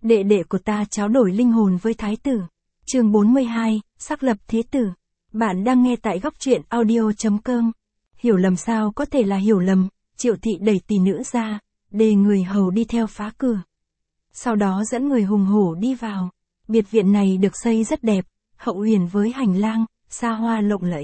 đệ đệ của ta tráo đổi linh hồn với thái tử. Chương 42, xác lập thế tử. Bạn đang nghe tại góc truyện audio.com. Hiểu lầm sao có thể là hiểu lầm, Triệu thị đẩy tỷ nữ ra, đề người hầu đi theo phá cửa. Sau đó dẫn người hùng hổ đi vào. Biệt viện này được xây rất đẹp, hậu huyền với hành lang, xa hoa lộng lẫy.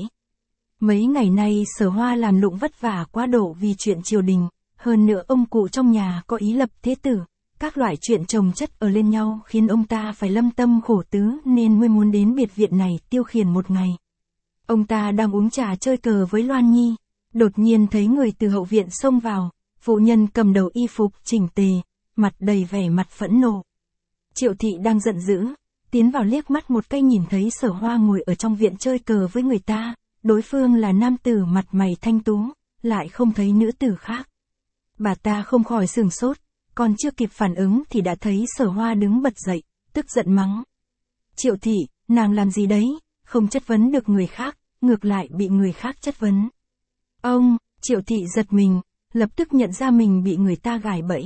Mấy ngày nay Sở Hoa làm lụng vất vả quá độ vì chuyện triều đình, hơn nữa ông cụ trong nhà có ý lập thế tử. Các loại chuyện chồng chất ở lên nhau khiến ông ta phải lâm tâm khổ tứ nên mới muốn đến biệt viện này tiêu khiển một ngày. Ông ta đang uống trà chơi cờ với Loan Nhi, đột nhiên thấy người từ hậu viện xông vào, phụ nhân cầm đầu y phục chỉnh tề, mặt đầy vẻ mặt phẫn nộ. Triệu thị đang giận dữ, tiến vào liếc mắt một cái nhìn thấy Sở Hoa ngồi ở trong viện chơi cờ với người ta, đối phương là nam tử mặt mày thanh tú, lại không thấy nữ tử khác. Bà ta không khỏi sửng sốt, còn chưa kịp phản ứng thì đã thấy Sở Hoa đứng bật dậy, tức giận mắng. Triệu thị, nàng làm gì đấy, không chất vấn được người khác, ngược lại bị người khác chất vấn. Ông, Triệu thị giật mình, lập tức nhận ra mình bị người ta gài bẫy.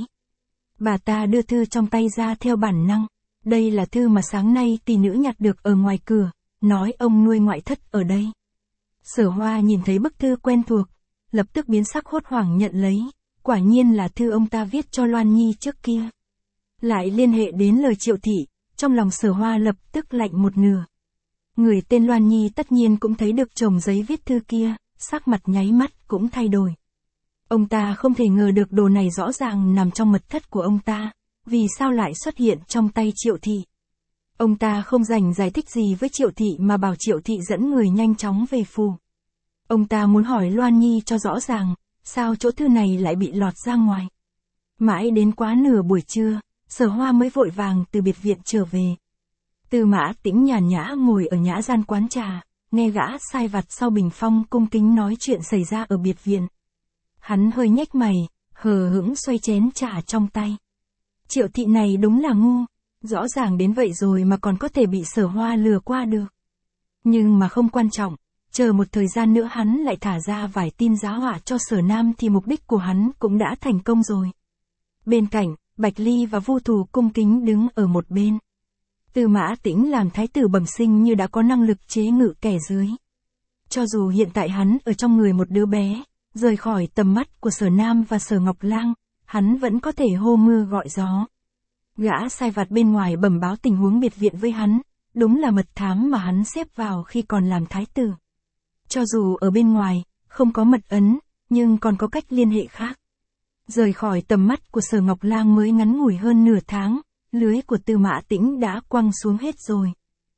Bà ta đưa thư trong tay ra theo bản năng, đây là thư mà sáng nay tỷ nữ nhặt được ở ngoài cửa, nói ông nuôi ngoại thất ở đây. Sở Hoa nhìn thấy bức thư quen thuộc, lập tức biến sắc hốt hoảng nhận lấy, quả nhiên là thư ông ta viết cho Loan Nhi trước kia. Lại liên hệ đến lời Triệu thị, trong lòng Sở Hoa lập tức lạnh một nửa. Người tên Loan Nhi tất nhiên cũng thấy được chồng giấy viết thư kia, sắc mặt nháy mắt cũng thay đổi. Ông ta không thể ngờ được đồ này rõ ràng nằm trong mật thất của ông ta, vì sao lại xuất hiện trong tay Triệu thị. Ông ta không dành giải thích gì với Triệu thị mà bảo Triệu thị dẫn người nhanh chóng về phủ. Ông ta muốn hỏi Loan Nhi cho rõ ràng, sao chỗ thư này lại bị lọt ra ngoài. Mãi đến quá nửa buổi trưa, Sở Hoa mới vội vàng từ biệt viện trở về. Tư Mã Tĩnh nhàn nhã ngồi ở nhã gian quán trà, nghe gã sai vặt sau bình phong cung kính nói chuyện xảy ra ở biệt viện. Hắn hơi nhếch mày, hờ hững xoay chén trà trong tay. Triệu thị này đúng là ngu, rõ ràng đến vậy rồi mà còn có thể bị Sở Hoa lừa qua được. Nhưng mà không quan trọng, chờ một thời gian nữa hắn lại thả ra vài tin giá họa cho Sở Nam thì mục đích của hắn cũng đã thành công rồi. Bên cạnh, Bạch Ly và Vu Thù cung kính đứng ở một bên. Tư Mã Tĩnh làm thái tử bẩm sinh như đã có năng lực chế ngự kẻ dưới. Cho dù hiện tại hắn ở trong người một đứa bé, rời khỏi tầm mắt của Sở Nam và Sở Ngọc Lang, hắn vẫn có thể hô mưa gọi gió. Gã sai vặt bên ngoài bẩm báo tình huống biệt viện với hắn, đúng là mật thám mà hắn xếp vào khi còn làm thái tử. Cho dù ở bên ngoài, không có mật ấn, nhưng còn có cách liên hệ khác. Rời khỏi tầm mắt của Sở Ngọc Lang mới ngắn ngủi hơn nửa tháng, lưới của Tư Mã Tĩnh đã quăng xuống hết rồi.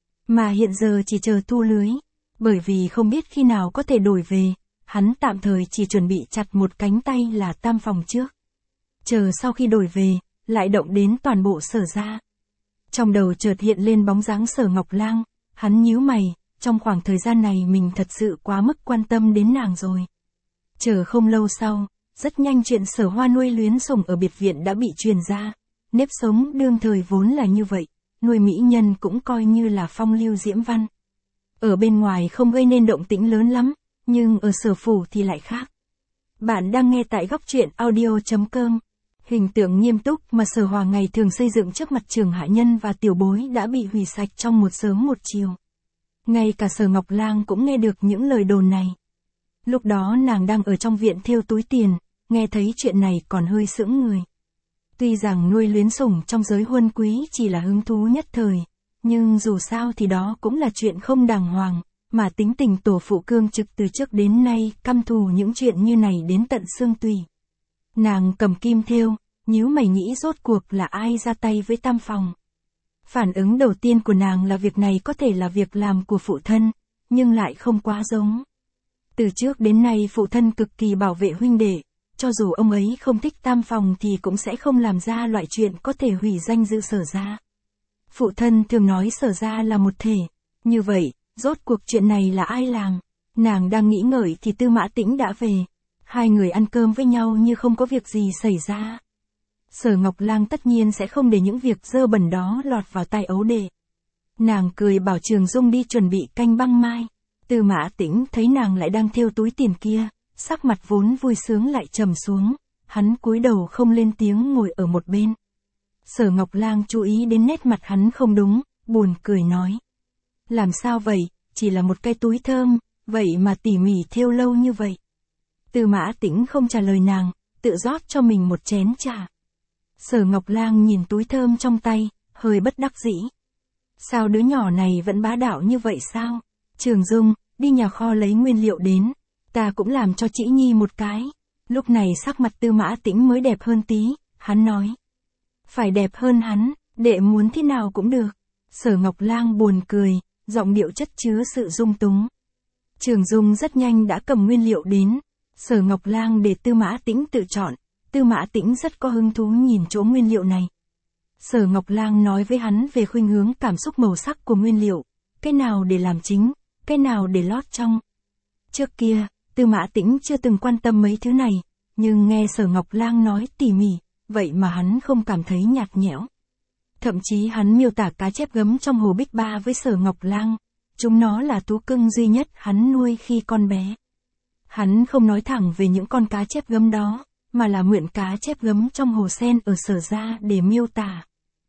Mà hiện giờ chỉ chờ thu lưới, bởi vì không biết khi nào có thể đổi về, hắn tạm thời chỉ chuẩn bị chặt một cánh tay là Tam Phòng trước. Chờ sau khi đổi về, lại động đến toàn bộ Sở gia. Trong đầu chợt hiện lên bóng dáng Sở Ngọc Lang, hắn nhíu mày, trong khoảng thời gian này mình thật sự quá mức quan tâm đến nàng rồi. Chờ không lâu sau, rất nhanh chuyện Sở Hoa nuôi luyến sủng ở biệt viện đã bị truyền ra. Nếp sống đương thời vốn là như vậy, nuôi mỹ nhân cũng coi như là phong lưu diễm văn. Ở bên ngoài không gây nên động tĩnh lớn lắm, nhưng ở Sở phủ thì lại khác. Bạn đang nghe tại góc truyện audio.com. Hình tượng nghiêm túc mà Sở Hoa ngày thường xây dựng trước mặt Trường hạ nhân và tiểu bối đã bị hủy sạch trong một sớm một chiều. Ngay cả Sở Ngọc Lang cũng nghe được những lời đồn này. Lúc đó nàng đang ở trong viện thêu túi tiền, nghe thấy chuyện này còn hơi sững người. Tuy rằng nuôi luyến sủng trong giới huân quý chỉ là hứng thú nhất thời, nhưng dù sao thì đó cũng là chuyện không đàng hoàng, mà tính tình tổ phụ cương trực từ trước đến nay căm thù những chuyện như này đến tận xương tủy. Nàng cầm kim thêu, nhíu mày nghĩ rốt cuộc là ai ra tay với Tam Phòng. Phản ứng đầu tiên của nàng là việc này có thể là việc làm của phụ thân, nhưng lại không quá giống. Từ trước đến nay phụ thân cực kỳ bảo vệ huynh đệ, cho dù ông ấy không thích Tam Phòng thì cũng sẽ không làm ra loại chuyện có thể hủy danh dự Sở gia. Phụ thân thường nói Sở gia là một thể, như vậy, rốt cuộc chuyện này là ai làm? Nàng đang nghĩ ngợi thì Tư Mã Tĩnh đã về. Hai người ăn cơm với nhau như không có việc gì xảy ra. Sở Ngọc Lang tất nhiên sẽ không để những việc dơ bẩn đó lọt vào tai ấu đệ. Nàng cười bảo Trường Dung đi chuẩn bị canh băng mai. Tư Mã Tĩnh thấy nàng lại đang thêu túi tiền kia, sắc mặt vốn vui sướng lại trầm xuống, hắn cúi đầu không lên tiếng ngồi ở một bên. Sở Ngọc Lang chú ý đến nét mặt hắn không đúng, buồn cười nói. Làm sao vậy, chỉ là một cái túi thơm, vậy mà tỉ mỉ thêu lâu như vậy. Tư Mã Tĩnh không trả lời nàng, tự rót cho mình một chén trà. Sở Ngọc Lang nhìn túi thơm trong tay, hơi bất đắc dĩ. Sao đứa nhỏ này vẫn bá đạo như vậy sao? Trường Dung, đi nhà kho lấy nguyên liệu đến, ta cũng làm cho Trĩ Nhi một cái. Lúc này sắc mặt Tư Mã Tĩnh mới đẹp hơn tí, hắn nói. Phải đẹp hơn hắn, đệ muốn thế nào cũng được. Sở Ngọc Lang buồn cười, giọng điệu chất chứa sự dung túng. Trường Dung rất nhanh đã cầm nguyên liệu đến. Sở Ngọc Lang để Tư Mã Tĩnh tự chọn. Tư Mã Tĩnh rất có hứng thú nhìn chỗ nguyên liệu này. Sở Ngọc Lang nói với hắn về khuynh hướng cảm xúc màu sắc của nguyên liệu. Cái nào để làm chính, cái nào để lót trong. Trước kia, Tư Mã Tĩnh chưa từng quan tâm mấy thứ này. Nhưng nghe Sở Ngọc Lang nói tỉ mỉ, vậy mà hắn không cảm thấy nhạt nhẽo. Thậm chí hắn miêu tả cá chép gấm trong hồ Bích Ba với Sở Ngọc Lang. Chúng nó là thú cưng duy nhất hắn nuôi khi con bé. Hắn không nói thẳng về những con cá chép gấm đó, mà là mượn cá chép gấm trong hồ sen ở Sở gia để miêu tả.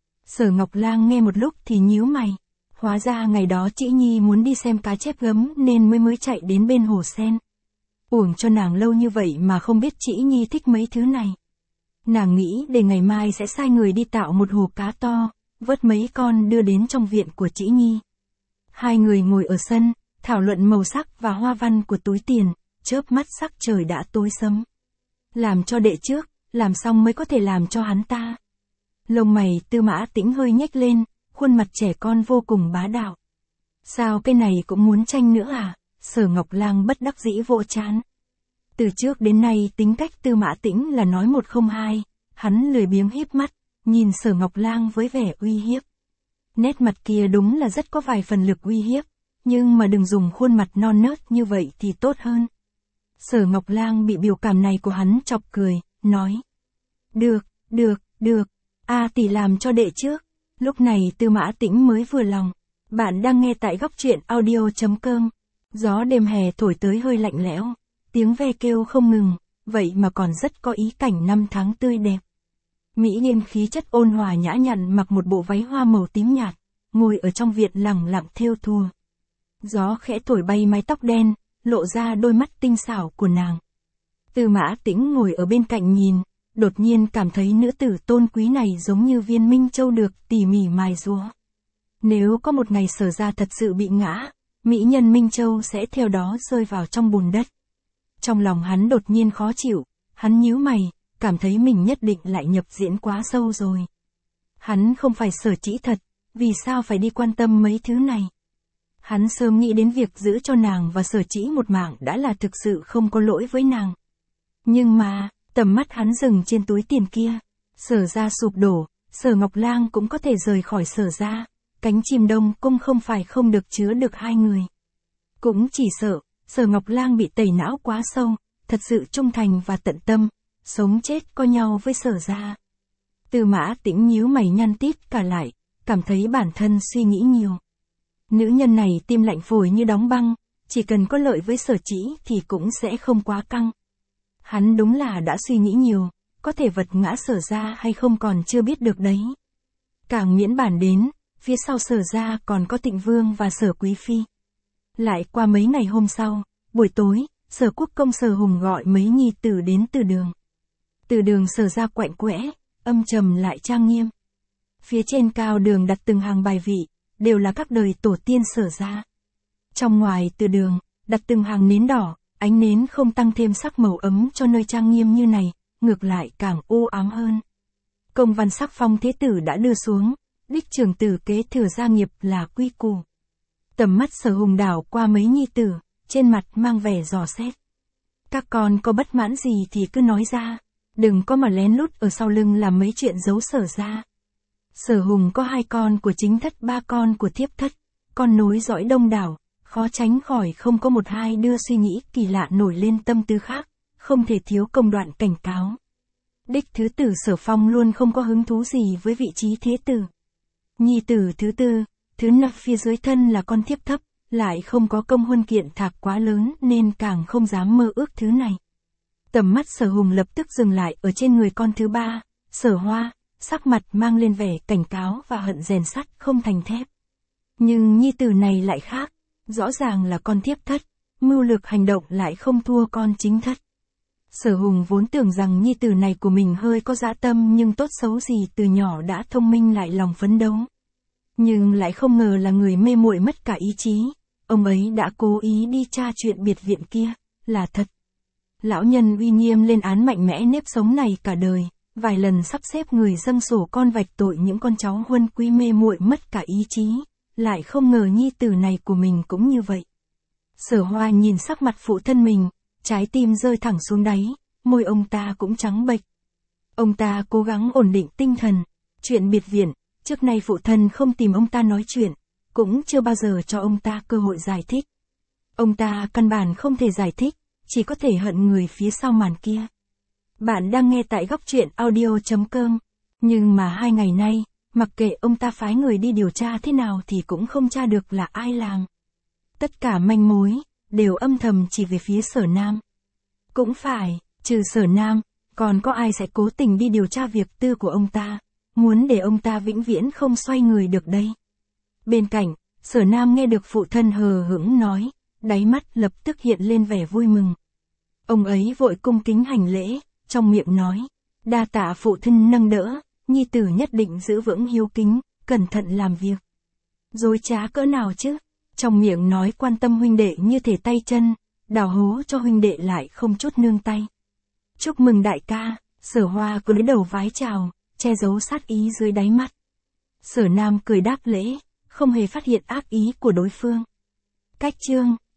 Sở Ngọc Lang nghe một lúc thì nhíu mày. Hóa ra ngày đó Trĩ Nhi muốn đi xem cá chép gấm nên mới chạy đến bên hồ sen. Uổng cho nàng lâu như vậy mà không biết Trĩ Nhi thích mấy thứ này. Nàng nghĩ để ngày mai sẽ sai người đi tạo một hồ cá to, vớt mấy con đưa đến trong viện của Trĩ Nhi. Hai người ngồi ở sân, thảo luận màu sắc và hoa văn của túi tiền, chớp mắt sắc trời đã tối sẫm. Làm cho đệ trước, làm xong mới có thể làm cho hắn ta. Lông mày Tư Mã Tĩnh hơi nhếch lên, khuôn mặt trẻ con vô cùng bá đạo. Sao cái này cũng muốn tranh nữa à? Sở Ngọc Lang bất đắc dĩ vỗ trán. Từ trước đến nay tính cách Tư Mã Tĩnh là nói một không hai, hắn lười biếng híp mắt, nhìn Sở Ngọc Lang với vẻ uy hiếp. Nét mặt kia đúng là rất có vài phần lực uy hiếp, nhưng mà đừng dùng khuôn mặt non nớt như vậy thì tốt hơn. Sở Ngọc Lang bị biểu cảm này của hắn chọc cười, nói. Được, tỷ làm cho đệ trước. Lúc này Tư Mã Tĩnh mới vừa lòng. Bạn đang nghe tại góc truyện audio.com. Gió đêm hè thổi tới hơi lạnh lẽo, tiếng ve kêu không ngừng, vậy mà còn rất có ý cảnh năm tháng tươi đẹp. Mỹ Nghiên khí chất ôn hòa nhã nhặn mặc một bộ váy hoa màu tím nhạt, ngồi ở trong viện lẳng lặng thêu thùa. Gió khẽ thổi bay mái tóc đen, lộ ra đôi mắt tinh xảo của nàng. Tư Mã Tĩnh ngồi ở bên cạnh nhìn, đột nhiên cảm thấy nữ tử tôn quý này giống như viên minh châu được tỉ mỉ mài rũa. Nếu có một ngày Sở gia thật sự bị ngã, mỹ nhân Minh Châu sẽ theo đó rơi vào trong bùn đất. Trong lòng hắn đột nhiên khó chịu, hắn nhíu mày, cảm thấy mình nhất định lại nhập diễn quá sâu rồi. Hắn không phải Sở Trĩ thật, vì sao phải đi quan tâm mấy thứ này? Hắn sớm nghĩ đến việc giữ cho nàng và Sở Trĩ một mạng đã là thực sự không có lỗi với nàng. Nhưng mà, tầm mắt hắn dừng trên túi tiền kia. Sở gia sụp đổ, Sở Ngọc Lang cũng có thể rời khỏi Sở gia. Cánh chim Đông Cung không phải không được chứa được hai người. Cũng chỉ sợ, Sở Ngọc Lang bị tẩy não quá sâu, thật sự trung thành và tận tâm, sống chết co nhau với Sở gia. Tư Mã Tĩnh nhíu mày nhăn tít cả lại, cảm thấy bản thân suy nghĩ nhiều. Nữ nhân này tim lạnh phổi như đóng băng, chỉ cần có lợi với Sở Trĩ thì cũng sẽ không quá căng. Hắn đúng là đã suy nghĩ nhiều, có thể vật ngã Sở gia hay không còn chưa biết được đấy. Càng miễn bản đến, phía sau Sở gia còn có Tịnh Vương và Sở Quý Phi. Lại qua mấy ngày hôm sau, buổi tối, Sở Quốc công Sở Hùng gọi mấy nhi tử đến từ đường. Từ đường Sở gia quạnh quẽ, âm trầm lại trang nghiêm. Phía trên cao đường đặt từng hàng bài vị, đều là các đời tổ tiên Sở gia. Trong ngoài từ đường, đặt từng hàng nến đỏ, ánh nến không tăng thêm sắc màu ấm cho nơi trang nghiêm như này, ngược lại càng u ám hơn. Công văn sắc phong thế tử đã đưa xuống, đích trưởng tử kế thừa gia nghiệp là quy củ. Tầm mắt Sở Hùng đảo qua mấy nhi tử, trên mặt mang vẻ dò xét. Các con có bất mãn gì thì cứ nói ra, đừng có mà lén lút ở sau lưng làm mấy chuyện giấu Sở gia. Sở Hùng có 2 con của chính thất, 3 con của thiếp thất, con nối dõi đông đảo, khó tránh khỏi không có một hai đưa suy nghĩ kỳ lạ nổi lên tâm tư khác, không thể thiếu công đoạn cảnh cáo. Đích thứ tử Sở Phong luôn không có hứng thú gì với vị trí thế tử. Nhi tử thứ tư, thứ năm phía dưới thân là con thiếp thấp, lại không có công huân kiện thạc quá lớn nên càng không dám mơ ước thứ này. Tầm mắt Sở Hùng lập tức dừng lại ở trên người con thứ ba, Sở Hoa, sắc mặt mang lên vẻ cảnh cáo và hận rèn sắt không thành thép. Nhưng nhi tử này lại khác, rõ ràng là con thiếp thất, mưu lược hành động lại không thua con chính thất. Sở Hùng vốn tưởng rằng nhi tử này của mình hơi có dã tâm nhưng tốt xấu gì từ nhỏ đã thông minh lại lòng phấn đấu. Nhưng lại không ngờ là người mê muội mất cả ý chí, ông ấy đã cố ý đi tra chuyện biệt viện kia, là thật. Lão nhân uy nghiêm lên án mạnh mẽ nếp sống này cả đời, vài lần sắp xếp người dâng sổ con vạch tội những con cháu huân quý mê muội mất cả ý chí, lại không ngờ nhi tử này của mình cũng như vậy. Sở Hoa nhìn sắc mặt phụ thân mình, trái tim rơi thẳng xuống đáy, môi ông ta cũng trắng bệch. Ông ta cố gắng ổn định tinh thần, chuyện biệt viện, trước nay phụ thân không tìm ông ta nói chuyện, cũng chưa bao giờ cho ông ta cơ hội giải thích. Ông ta căn bản không thể giải thích, chỉ có thể hận người phía sau màn kia. Bạn đang nghe tại góc truyện audio.com, nhưng mà 2 ngày nay, mặc kệ ông ta phái người đi điều tra thế nào thì cũng không tra được là ai làm. Tất cả manh mối, đều âm thầm chỉ về phía Sở Nam. Cũng phải, trừ Sở Nam, còn có ai sẽ cố tình đi điều tra việc tư của ông ta, muốn để ông ta vĩnh viễn không xoay người được đây. Bên cạnh, Sở Nam nghe được phụ thân hờ hững nói, đáy mắt lập tức hiện lên vẻ vui mừng. Ông ấy vội cung kính hành lễ, trong miệng nói, đa tạ phụ thân nâng đỡ, nhi tử nhất định giữ vững hiếu kính, cẩn thận làm việc. Dối trá cỡ nào chứ, trong miệng nói quan tâm huynh đệ như thể tay chân, đào hố cho huynh đệ lại không chút nương tay. Chúc mừng đại ca, Sở Hoa cúi đầu vái chào, che giấu sát ý dưới đáy mắt. Sở Nam cười đáp lễ, không hề phát hiện ác ý của đối phương. Cách chương